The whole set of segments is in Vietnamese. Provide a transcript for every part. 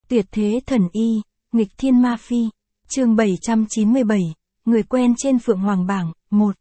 Tuyệt thế thần y, nghịch thiên ma phi. Chương 797, người quen trên Phượng Hoàng bảng, 1.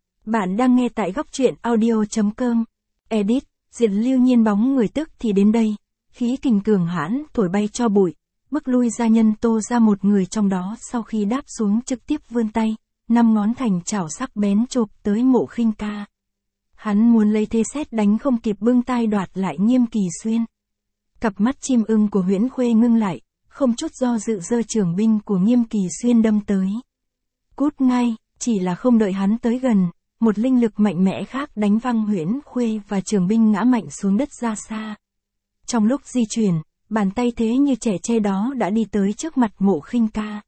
Bạn đang nghe tại góc truyện audio.com. Edit, Diệt Lưu Nhiên bóng người tức thì đến đây, khí kình cường hãn thổi bay cho bụi, bức lui gia nhân Tô ra một người trong đó sau khi đáp xuống trực tiếp vươn tay, 5 ngón thành chảo sắc bén chộp tới Mộ Khinh Ca. Hắn muốn lấy thế sét đánh không kịp bưng tay đoạt lại Nghiêm Kỳ Xuyên. Cặp mắt chim ưng của Huyễn Khuê ngưng lại, không chút do dự giơ trường binh của Nghiêm Kỳ Xuyên đâm tới. Cút ngay, chỉ là không đợi hắn tới gần, một linh lực mạnh mẽ khác đánh văng Huyễn Khuê và trường binh ngã mạnh xuống đất ra xa. Trong lúc di chuyển, bàn tay thế như trẻ tre đó đã đi tới trước mặt Mộ Khinh Ca.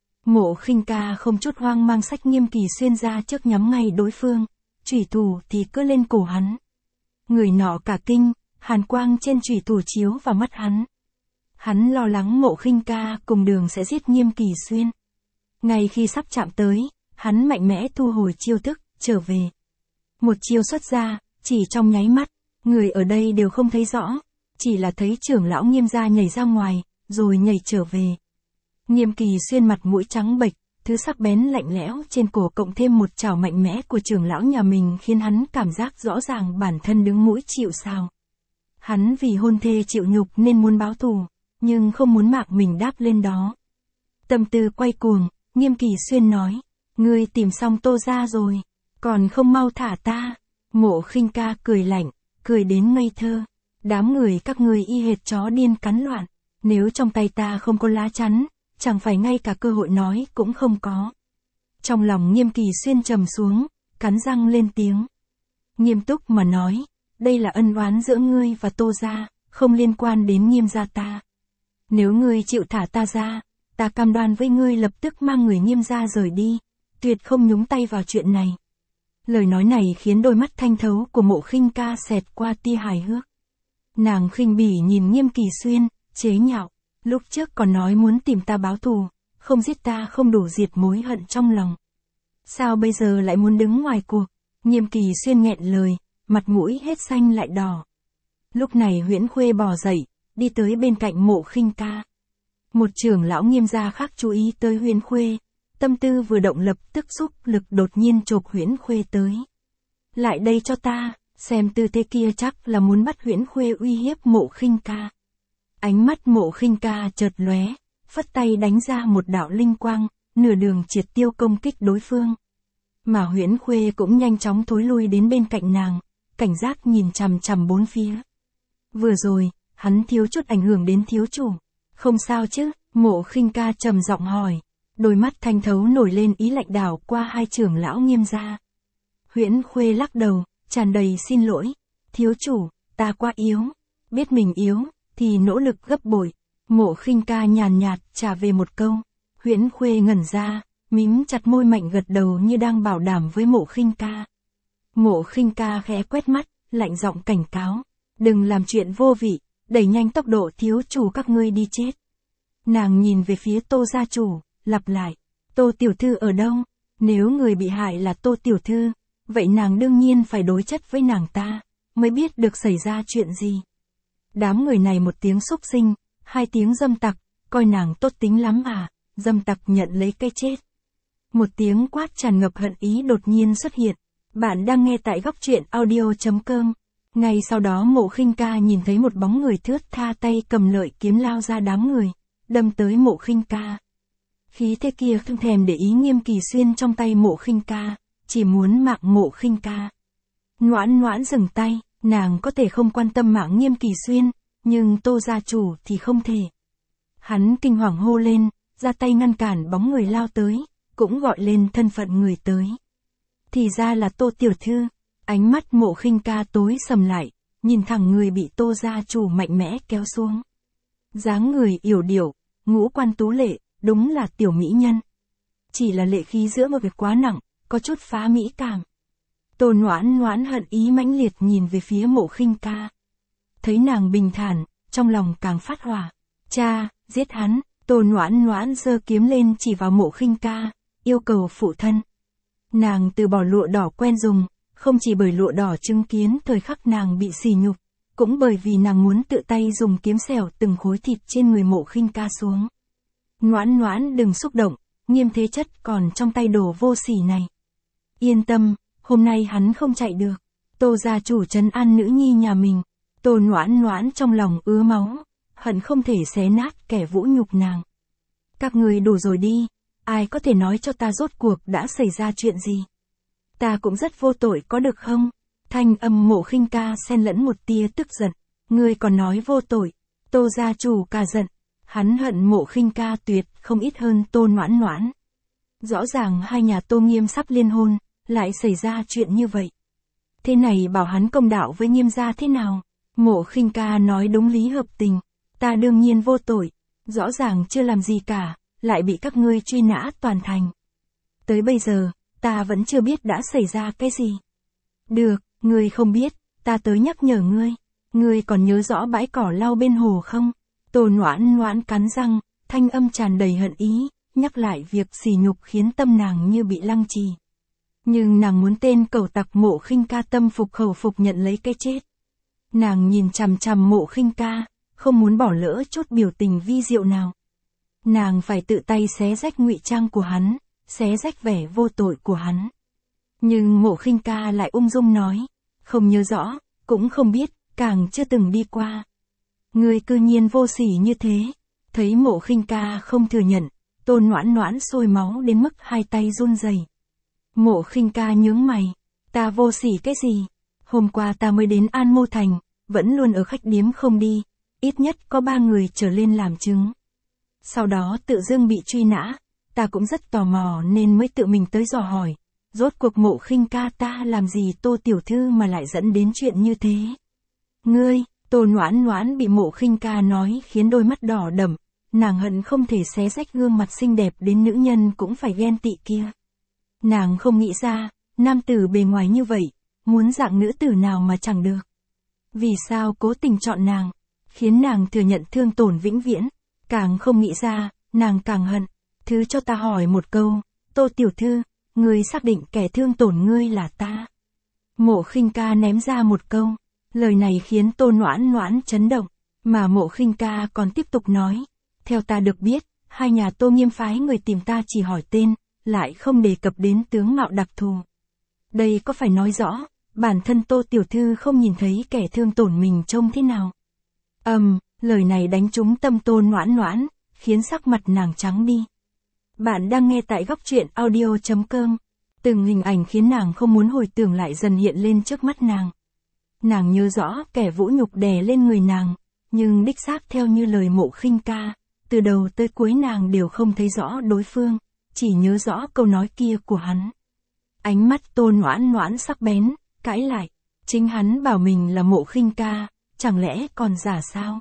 Mộ Khinh Ca không chút hoang mang xách Nghiêm Kỳ Xuyên ra trước nhắm ngay đối phương, chủy thủ thì cứ lên cổ hắn. Người nọ cả kinh, hàn quang trên chủy thủ chiếu vào mắt hắn. Hắn lo lắng Mộ Khinh Ca cùng đường sẽ giết Nghiêm Kỳ Xuyên. Ngay khi sắp chạm tới, hắn mạnh mẽ thu hồi chiêu thức, trở về. Một chiêu xuất ra, chỉ trong nháy mắt, người ở đây đều không thấy rõ, chỉ là thấy trưởng lão Nghiêm gia nhảy ra ngoài, rồi nhảy trở về. Nghiêm Kỳ Xuyên mặt mũi trắng bệch, thứ sắc bén lạnh lẽo trên cổ cộng thêm một chảo mạnh mẽ của trưởng lão nhà mình khiến hắn cảm giác rõ ràng bản thân đứng mũi chịu sào. Hắn vì hôn thê chịu nhục nên muốn báo thù, nhưng không muốn mạng mình đáp lên đó. Tâm tư quay cuồng, Nghiêm Kỳ Xuyên nói, ngươi tìm xong Tô gia rồi, còn không mau thả ta. Mộ Khinh Ca cười lạnh, cười đến ngây thơ. Đám người các ngươi y hệt chó điên cắn loạn, nếu trong tay ta không có lá chắn, chẳng phải ngay cả cơ hội nói cũng không có. Trong lòng Nghiêm Kỳ Xuyên trầm xuống, cắn răng lên tiếng. Nghiêm túc mà nói, đây là ân oán giữa ngươi và Tô gia, không liên quan đến Nghiêm gia ta. Nếu ngươi chịu thả ta ra, ta cam đoan với ngươi lập tức mang người Nghiêm gia rời đi, tuyệt không nhúng tay vào chuyện này. Lời nói này khiến đôi mắt thanh thấu của Mộ Khinh Ca xẹt qua tia hài hước. Nàng khinh bỉ nhìn Nghiêm Kỳ Xuyên, chế nhạo, lúc trước còn nói muốn tìm ta báo thù, không giết ta không đủ diệt mối hận trong lòng. Sao bây giờ lại muốn đứng ngoài cuộc? Nghiêm Kỳ Xuyên nghẹn lời, mặt mũi hết xanh lại đỏ. Lúc này Huyễn Khuê bò dậy, đi tới bên cạnh Mộ Khinh Ca. Một trưởng lão Nghiêm gia khác chú ý tới Huyễn Khuê, tâm tư vừa động lập tức xúc lực đột nhiên chộp Huyễn Khuê tới. Lại đây cho ta, xem tư thế kia chắc là muốn bắt Huyễn Khuê uy hiếp Mộ Khinh Ca. Ánh mắt Mộ Khinh Ca chợt lóe, phất tay đánh ra một đạo linh quang, nửa đường triệt tiêu công kích đối phương. Mà Huyễn Khuê cũng nhanh chóng thối lui đến bên cạnh nàng, cảnh giác nhìn chằm chằm bốn phía. Vừa rồi, hắn thiếu chút ảnh hưởng đến thiếu chủ. Không sao chứ? Mộ Khinh Ca trầm giọng hỏi. Đôi mắt thanh thấu nổi lên ý lạnh đảo qua hai trưởng lão Nghiêm gia. Huyễn Khuê lắc đầu, tràn đầy xin lỗi. Thiếu chủ, ta quá yếu. Biết mình yếu, thì nỗ lực gấp bội. Mộ Khinh Ca nhàn nhạt trả về một câu. Huyễn Khuê ngẩn ra, mím chặt môi mạnh gật đầu như đang bảo đảm với Mộ Khinh Ca. Mộ Khinh Ca khẽ quét mắt, lạnh giọng cảnh cáo. Đừng làm chuyện vô vị, đẩy nhanh tốc độ thiếu chủ các ngươi đi chết. Nàng nhìn về phía Tô gia chủ, lặp lại. Tô tiểu thư ở đâu? Nếu người bị hại là Tô tiểu thư, vậy nàng đương nhiên phải đối chất với nàng ta, mới biết được xảy ra chuyện gì. Đám người này một tiếng xúc sinh, hai tiếng dâm tặc, coi nàng tốt tính lắm à, dâm tặc nhận lấy cái chết. Một tiếng quát tràn ngập hận ý đột nhiên xuất hiện. Bạn đang nghe tại góc truyện audio.com. Ngay sau đó Mộ Khinh Ca nhìn thấy một bóng người thướt tha tay cầm lợi kiếm lao ra đám người, đâm tới Mộ Khinh Ca. Khí thế kia không thèm để ý Nghiêm Kỳ Xuyên trong tay Mộ Khinh Ca, chỉ muốn mạng Mộ Khinh Ca. Noãn dừng tay, nàng có thể không quan tâm mạng Nghiêm Kỳ Xuyên, nhưng Tô gia chủ thì không thể. Hắn kinh hoàng hô lên, ra tay ngăn cản bóng người lao tới, cũng gọi lên thân phận người tới. Thì ra là Tô tiểu thư. Ánh mắt Mộ Khinh Ca tối sầm lại, nhìn thẳng người bị Tô gia chủ mạnh mẽ kéo xuống. Dáng người yểu điệu, ngũ quan tú lệ, đúng là tiểu mỹ nhân. Chỉ là lệ khí giữa một việc quá nặng, có chút phá mỹ cảm. Tô Noãn hận ý mãnh liệt nhìn về phía Mộ Khinh Ca. Thấy nàng bình thản, trong lòng càng phát hỏa. Cha, giết hắn. Tô Noãn giơ kiếm lên chỉ vào Mộ Khinh Ca, yêu cầu phụ thân. Nàng từ bỏ lụa đỏ quen dùng, không chỉ bởi lụa đỏ chứng kiến thời khắc nàng bị sỉ nhục, cũng bởi vì nàng muốn tự tay dùng kiếm xẻo từng khối thịt trên người Mộ Khinh Ca xuống. Noãn Noãn đừng xúc động, Nghiêm Thế Chất còn trong tay đồ vô sỉ này. Yên tâm, hôm nay hắn không chạy được. Tô gia chủ trấn an nữ nhi nhà mình. Tô Noãn Noãn trong lòng ứa máu, hận không thể xé nát kẻ vũ nhục nàng. Các người đủ rồi đi, ai có thể nói cho ta rốt cuộc đã xảy ra chuyện gì? Ta cũng rất vô tội có được không? Thanh âm Mộ Khinh Ca xen lẫn một tia tức giận. Ngươi còn nói vô tội. Tô gia chủ cả giận. Hắn hận Mộ Khinh Ca tuyệt không ít hơn Tô Noãn Noãn. Rõ ràng hai nhà Tô Nghiêm sắp liên hôn, lại xảy ra chuyện như vậy. Thế này bảo hắn công đạo với Nghiêm gia thế nào? Mộ Khinh Ca nói đúng lý hợp tình. Ta đương nhiên vô tội. Rõ ràng chưa làm gì cả, lại bị các ngươi truy nã toàn thành. Tới bây giờ, ta vẫn chưa biết đã xảy ra cái gì. Được, ngươi không biết, ta tới nhắc nhở ngươi. Ngươi còn nhớ rõ bãi cỏ lau bên hồ không? Tô Noãn Noãn cắn răng, thanh âm tràn đầy hận ý, nhắc lại việc sỉ nhục khiến tâm nàng như bị lăng trì. Nhưng nàng muốn tên cẩu tặc Mộ Khinh Ca tâm phục khẩu phục nhận lấy cái chết. Nàng nhìn chằm chằm Mộ Khinh Ca, không muốn bỏ lỡ chút biểu tình vi diệu nào. Nàng phải tự tay xé rách ngụy trang của hắn, xé rách vẻ vô tội của hắn. Nhưng Mộ Khinh Ca lại ung dung nói, không nhớ rõ, cũng không biết, càng chưa từng đi qua. Ngươi cư nhiên vô sỉ như thế. Thấy Mộ Khinh Ca không thừa nhận, Tô Noãn Noãn sôi máu đến mức hai tay run rẩy. Mộ Khinh Ca nhướng mày, ta vô sỉ cái gì? Hôm qua ta mới đến An Mô Thành, vẫn luôn ở khách điếm không đi, ít nhất có 3 người trở lên làm chứng. Sau đó tự dưng bị truy nã, ta cũng rất tò mò nên mới tự mình tới dò hỏi. Rốt cuộc Mộ Khinh Ca ta làm gì Tô tiểu thư mà lại dẫn đến chuyện như thế? Ngươi, Tô Noãn Noãn bị Mộ Khinh Ca nói khiến đôi mắt đỏ đậm, nàng hận không thể xé rách gương mặt xinh đẹp đến nữ nhân cũng phải ghen tị kia. Nàng không nghĩ ra, nam tử bề ngoài như vậy, muốn dạng nữ tử nào mà chẳng được. Vì sao cố tình chọn nàng, khiến nàng thừa nhận thương tổn vĩnh viễn, càng không nghĩ ra, nàng càng hận. Thứ cho ta hỏi một câu, Tô tiểu thư, ngươi xác định kẻ thương tổn ngươi là ta? Mộ Khinh Ca ném ra một câu, lời này khiến Tô Noãn Noãn chấn động, mà Mộ Khinh Ca còn tiếp tục nói, theo ta được biết, hai nhà Tô Nghiêm phái người tìm ta chỉ hỏi tên, lại không đề cập đến tướng mạo đặc thù. Đây có phải nói rõ, bản thân Tô tiểu thư không nhìn thấy kẻ thương tổn mình trông thế nào? Lời này đánh trúng tâm Tô Noãn Noãn, khiến sắc mặt nàng trắng đi. Bạn đang nghe tại Góc Truyện Audio.com. Từng hình ảnh khiến nàng không muốn hồi tưởng lại dần hiện lên trước mắt nàng. Nàng nhớ rõ kẻ vũ nhục đè lên người nàng, nhưng đích xác theo như lời Mộ Khinh Ca, từ đầu tới cuối nàng đều không thấy rõ đối phương, chỉ nhớ rõ câu nói kia của hắn. Ánh mắt Tô Noãn Noãn sắc bén, cãi lại, chính hắn bảo mình là Mộ Khinh Ca, chẳng lẽ còn giả sao?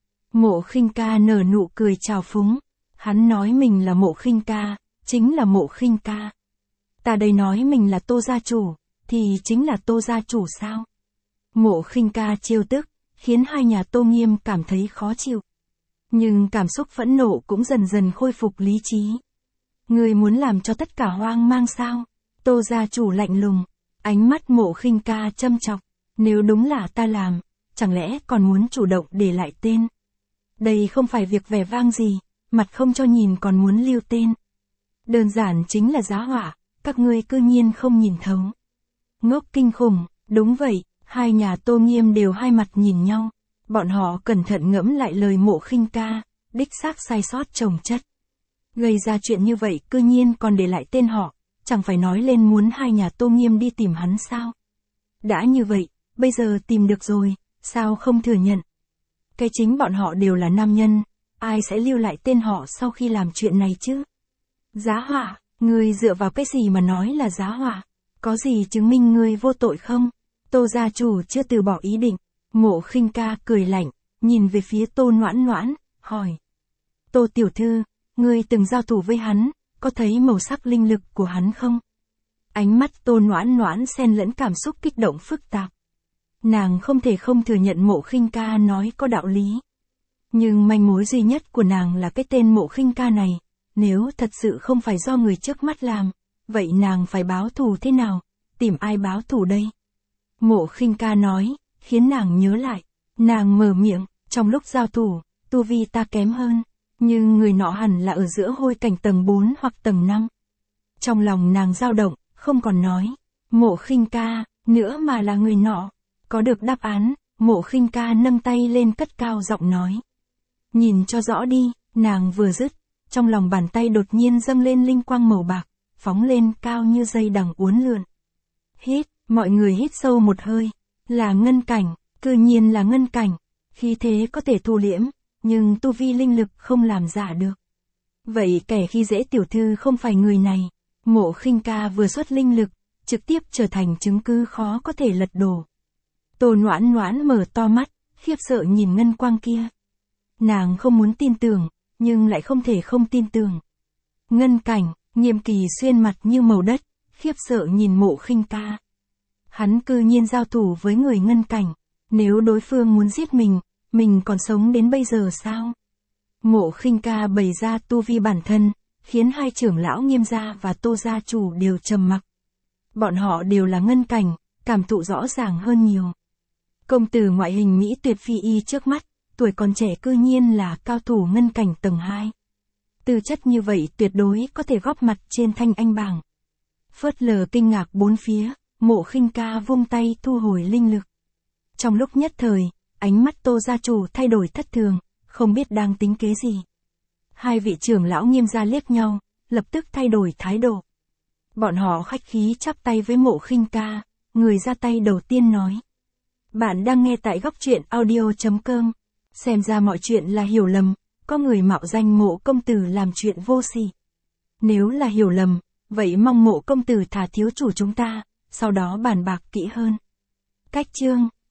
Mộ Khinh Ca nở nụ cười trào phúng, hắn nói mình là Mộ Khinh Ca, chính là Mộ Khinh Ca. Ta đây nói mình là Tô gia chủ, thì chính là Tô gia chủ sao? Mộ Khinh Ca trêu tức, khiến hai nhà Tô Nghiêm cảm thấy khó chịu. Nhưng cảm xúc phẫn nộ cũng dần dần khôi phục lý trí. Ngươi muốn làm cho tất cả hoang mang sao? Tô gia chủ lạnh lùng, ánh mắt Mộ Khinh Ca châm chọc, nếu đúng là ta làm, chẳng lẽ còn muốn chủ động để lại tên? Đây không phải việc vẻ vang gì, mặt không cho nhìn còn muốn lưu tên. Đơn giản chính là giá họa, các ngươi cư nhiên không nhìn thấu. Ngốc kinh khủng, đúng vậy, hai nhà Tô Nghiêm đều hai mặt nhìn nhau. Bọn họ cẩn thận ngẫm lại lời Mộ Khinh Ca, đích xác sai sót chồng chất. Gây ra chuyện như vậy cư nhiên còn để lại tên họ, chẳng phải nói lên muốn hai nhà Tô Nghiêm đi tìm hắn sao? Đã như vậy, bây giờ tìm được rồi, sao không thừa nhận? Cái chính bọn họ đều là nam nhân, ai sẽ lưu lại tên họ sau khi làm chuyện này chứ? Giá họa, ngươi dựa vào cái gì mà nói là giá họa? Có gì chứng minh ngươi vô tội không? Tô gia chủ chưa từ bỏ ý định. Mộ Khinh Ca cười lạnh, nhìn về phía Tô Noãn Noãn, hỏi. Tô tiểu thư, ngươi từng giao thủ với hắn, có thấy màu sắc linh lực của hắn không? Ánh mắt Tô Noãn Noãn xen lẫn cảm xúc kích động phức tạp. Nàng không thể không thừa nhận Mộ Khinh Ca nói có đạo lý. Nhưng manh mối duy nhất của nàng là cái tên Mộ Khinh Ca này, nếu thật sự không phải do người trước mắt làm, vậy nàng phải báo thù thế nào? Tìm ai báo thù đây? Mộ Khinh Ca nói, khiến nàng nhớ lại, Nàng mở miệng, trong lúc giao thủ, tu vi ta kém hơn, nhưng người nọ hẳn là ở giữa hôi cảnh tầng 4 hoặc tầng 5. Trong lòng nàng dao động, không còn nói, Mộ Khinh ca, nữa mà là người nọ. Có được đáp án, Mộ Khinh ca nâng tay lên cất cao giọng nói. Nhìn cho rõ đi, nàng vừa dứt, trong lòng bàn tay đột nhiên dâng lên linh quang màu bạc, phóng lên cao như dây đằng uốn lượn. Hít, mọi người hít sâu một hơi, là ngân cảnh, cư nhiên là ngân cảnh, khí thế có thể thu liễm, nhưng tu vi linh lực không làm giả được. Vậy kẻ khi dễ tiểu thư không phải người này, Mộ Khinh ca vừa xuất linh lực, trực tiếp trở thành chứng cứ khó có thể lật đổ. Tô Noãn Noãn mở to mắt, khiếp sợ nhìn ngân quang kia. Nàng không muốn tin tưởng, nhưng lại không thể không tin tưởng. Ngân cảnh, Nghiêm Kỳ Xuyên mặt như màu đất, khiếp sợ nhìn Mộ Khinh ca. Hắn cư nhiên giao thủ với người ngân cảnh, nếu đối phương muốn giết mình còn sống đến bây giờ sao? Mộ Khinh ca bày ra tu vi bản thân, khiến hai trưởng lão Nghiêm gia và Tô gia chủ đều trầm mặc. Bọn họ đều là ngân cảnh, cảm thụ rõ ràng hơn nhiều. Công tử ngoại hình Mỹ tuyệt phi y trước mắt, tuổi còn trẻ cư nhiên là cao thủ ngân cảnh tầng 2. Tư chất như vậy tuyệt đối có thể góp mặt trên thanh anh bảng. Phớt lờ kinh ngạc bốn phía, Mộ Khinh ca vung tay thu hồi linh lực. Trong lúc nhất thời, ánh mắt Tô gia chủ thay đổi thất thường, không biết đang tính kế gì. Hai vị trưởng lão Nghiêm gia liếc nhau, lập tức thay đổi thái độ. Bọn họ khách khí chắp tay với Mộ Khinh ca, người ra tay đầu tiên nói. Bạn đang nghe tại góc truyện audio.com. Xem ra mọi chuyện là hiểu lầm, có người mạo danh Mộ công tử làm chuyện vô sỉ. Nếu là hiểu lầm, vậy mong Mộ công tử thả thiếu chủ chúng ta, sau đó bàn bạc kỹ hơn. Cách chương